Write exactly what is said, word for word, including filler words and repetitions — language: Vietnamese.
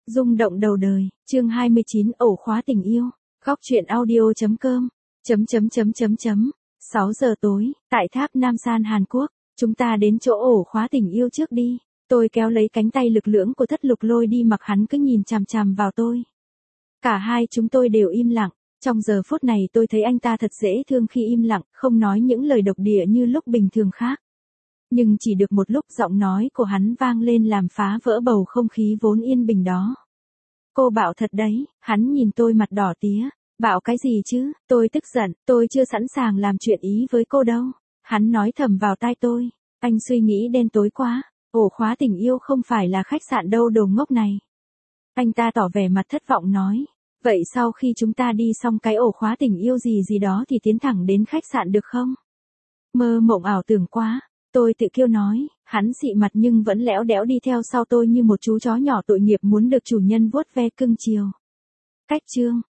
Rung động đầu đời, chương hai mươi chín ổ khóa tình yêu. Góc truyện audio chấm com. Chấm chấm chấm chấm chấm. sáu giờ tối, tại tháp Nam San Hàn Quốc, chúng ta đến chỗ ổ khóa tình yêu trước đi. Tôi kéo lấy cánh tay lực lưỡng của Thất Lục Lôi đi, mặc hắn cứ nhìn chằm chằm vào tôi. Cả hai chúng tôi đều im lặng. Trong giờ phút này tôi thấy anh ta thật dễ thương khi im lặng, không nói những lời độc địa như lúc bình thường khác. Nhưng chỉ được một lúc giọng nói của hắn vang lên làm phá vỡ bầu không khí vốn yên bình đó. Cô bạo thật đấy, hắn nhìn tôi mặt đỏ tía. Bạo cái gì chứ, tôi tức giận, tôi chưa sẵn sàng làm chuyện ý với cô đâu. Hắn nói thầm vào tai tôi, anh suy nghĩ đen tối quá, ổ khóa tình yêu không phải là khách sạn đâu đồ ngốc này. Anh ta tỏ vẻ mặt thất vọng nói, vậy sau khi chúng ta đi xong cái ổ khóa tình yêu gì gì đó thì tiến thẳng đến khách sạn được không? Mơ mộng ảo tưởng quá. Tôi tự kêu nói, hắn xị mặt nhưng vẫn lẽo đẽo đi theo sau tôi như một chú chó nhỏ tội nghiệp muốn được chủ nhân vuốt ve cưng chiều. Cách chương